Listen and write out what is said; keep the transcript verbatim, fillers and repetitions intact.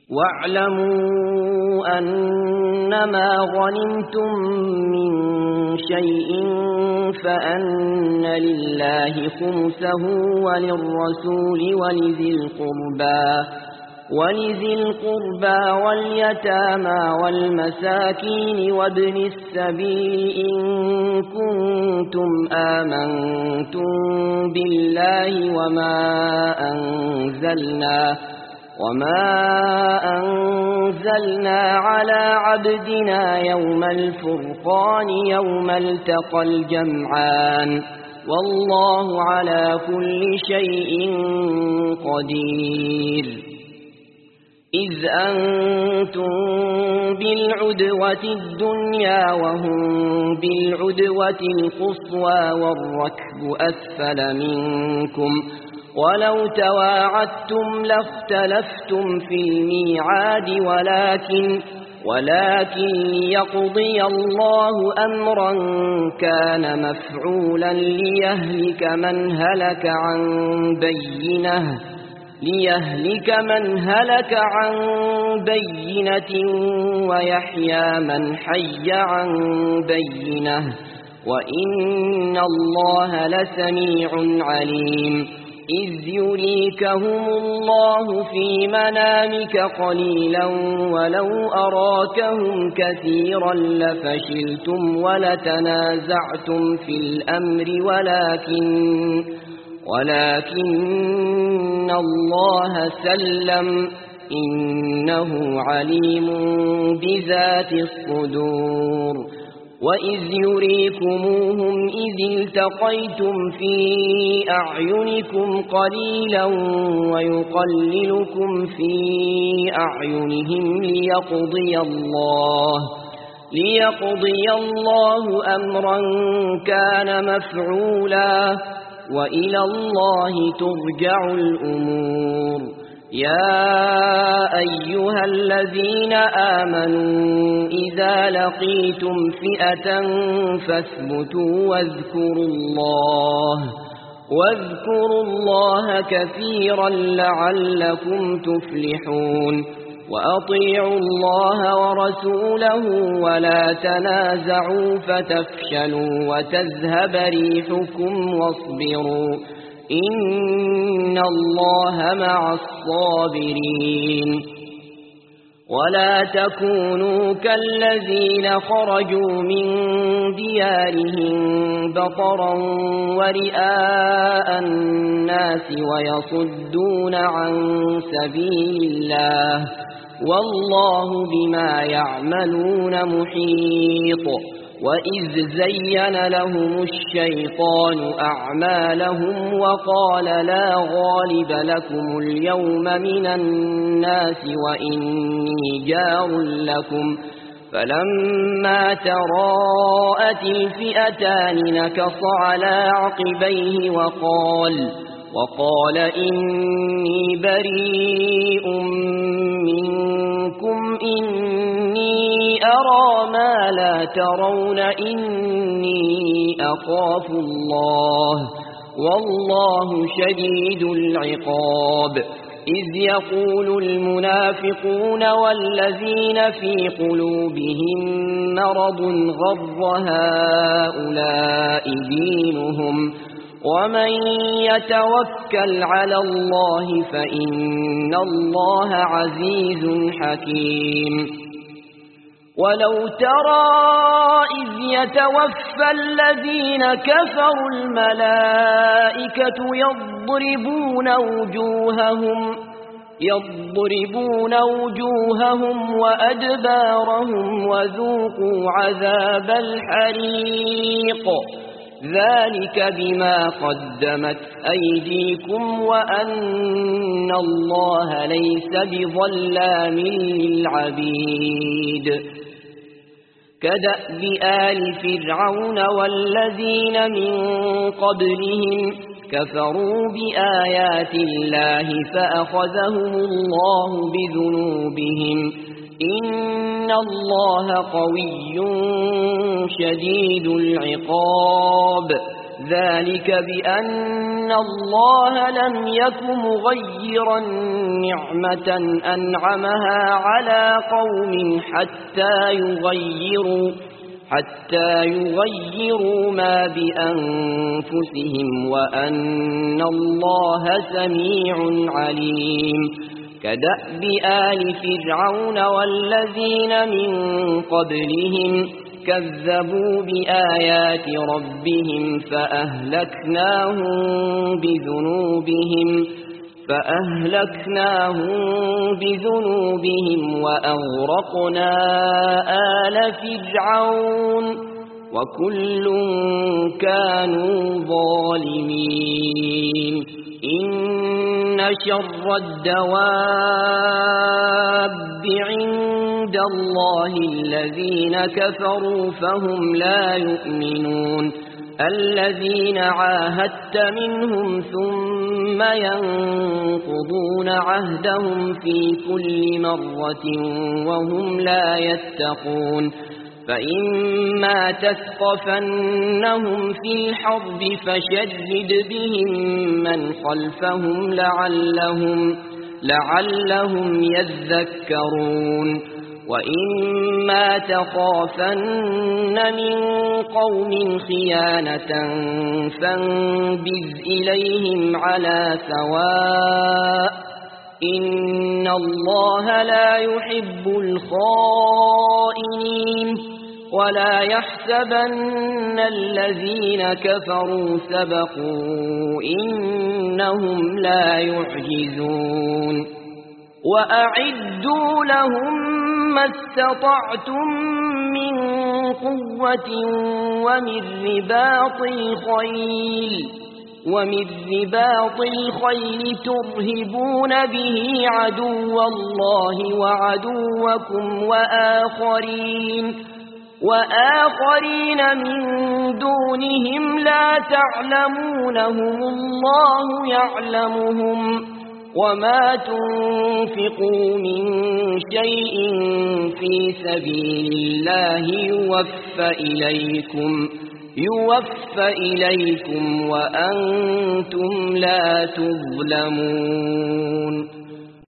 واعلموا أنما غنمتم من شيء فأن لله خمسه وللرسول ولذي القربى ولذي القربى واليتامى والمساكين وابن السبيل إن كنتم آمنتم بالله وما أنزلنا وما أنزلنا على عبدنا يوم الفرقان يوم التقى الجمعان والله على كل شيء قدير إذ أنتم بالعدوة الدنيا وهم بالعدوة القصوى والركب أسفل منكم ولو تواعدتم لاختلفتم في الميعاد ولكن ولكن ليقضي الله أمرا كان مفعولا ليهلك من هلك عن بينه ليهلك من هلك عن بينة ويحيى من حي عن بينة وإن الله لسميع عليم إذ يريكهم الله في منامك قليلا ولو أراكهم كثيرا لفشلتم ولتنازعتم في الأمر ولكن ولكن الله سلم إنه عليم بذات الصدور وإذ يريكموهم إذ التقيتم في أعينكم قليلا ويقللكم في أعينهم ليقضي الله ليقضي الله أمرا كان مفعولا وإلى الله ترجع الأمور يا أيها الذين آمنوا إذا لقيتم فئة فاثبتوا واذكروا الله واذكروا الله كثيرا لعلكم تفلحون وأطيعوا الله ورسوله ولا تنازعوا فتفشلوا وتذهب ريحكم واصبروا إن الله مع الصابرين ولا تكونوا كالذين خرجوا من ديارهم بطرا ورئاء الناس ويصدون عن سبيل الله والله بما يعملون محيط وإذ زين لهم الشيطان أعمالهم وقال لا غالب لكم اليوم من الناس وإني جار لكم فلما تراءت الفئتان نكص على عقبيه وقال وقال إني بريء منكم إني أرى ما لا ترون إني أخاف الله والله شديد العقاب إذ يقول المنافقون والذين في قلوبهم مرض غر هؤلاء دينهم ومن يتوكل على الله فإن الله عزيز حكيم ولو ترى إذ يتوفى الذين كفروا الملائكة يضربون وجوههم يضربون وجوههم وأدبارهم وذوقوا عذاب الحريق ذلك بما قدمت أيديكم وأن الله ليس بظلام للعبيد كدأب آل فرعون والذين من قبلهم كفروا بآيات الله فأخذهم الله بذنوبهم إن الله قوي شديد العقاب ذلك بأن الله لم يك مغيرا نعمة أنعمها على قوم حتى يغيروا حتى يغيروا ما بأنفسهم وأن الله سميع عليم كدأب آل فرعون والذين من قبلهم كذبوا بآيات ربهم فأهلكناهم بذنوبهم فأهلكناهم بذنوبهم وأغرقنا آل فرعون وكل كانوا ظالمين إن شر الدواب عند الله الذين كفروا فهم لا يؤمنون الذين عاهدت منهم ثم ينقضون عهدهم في كل مرة وهم لا يتقون فإما تثقفنهم في الحرب فشرد بهم من خلفهم لعلهم, لعلهم يذكرون وإما تخافن من قوم خيانة فانبذ إليهم على سواء إن الله لا يحب الخائنين ولا يحسبن الذين كفروا سبقوا إنهم لا يعجزون وأعدوا لهم ما استطعتم من قوة ومن رباط الخيل ومن رباط الخيل ترهبون به عدو الله وعدوكم وآخرين وآخرين من دونهم لا تعلمونهم الله يعلمهم وما تنفقوا من شيء في سبيل الله يوفى إليكم يوفى إليكم وأنتم لا تظلمون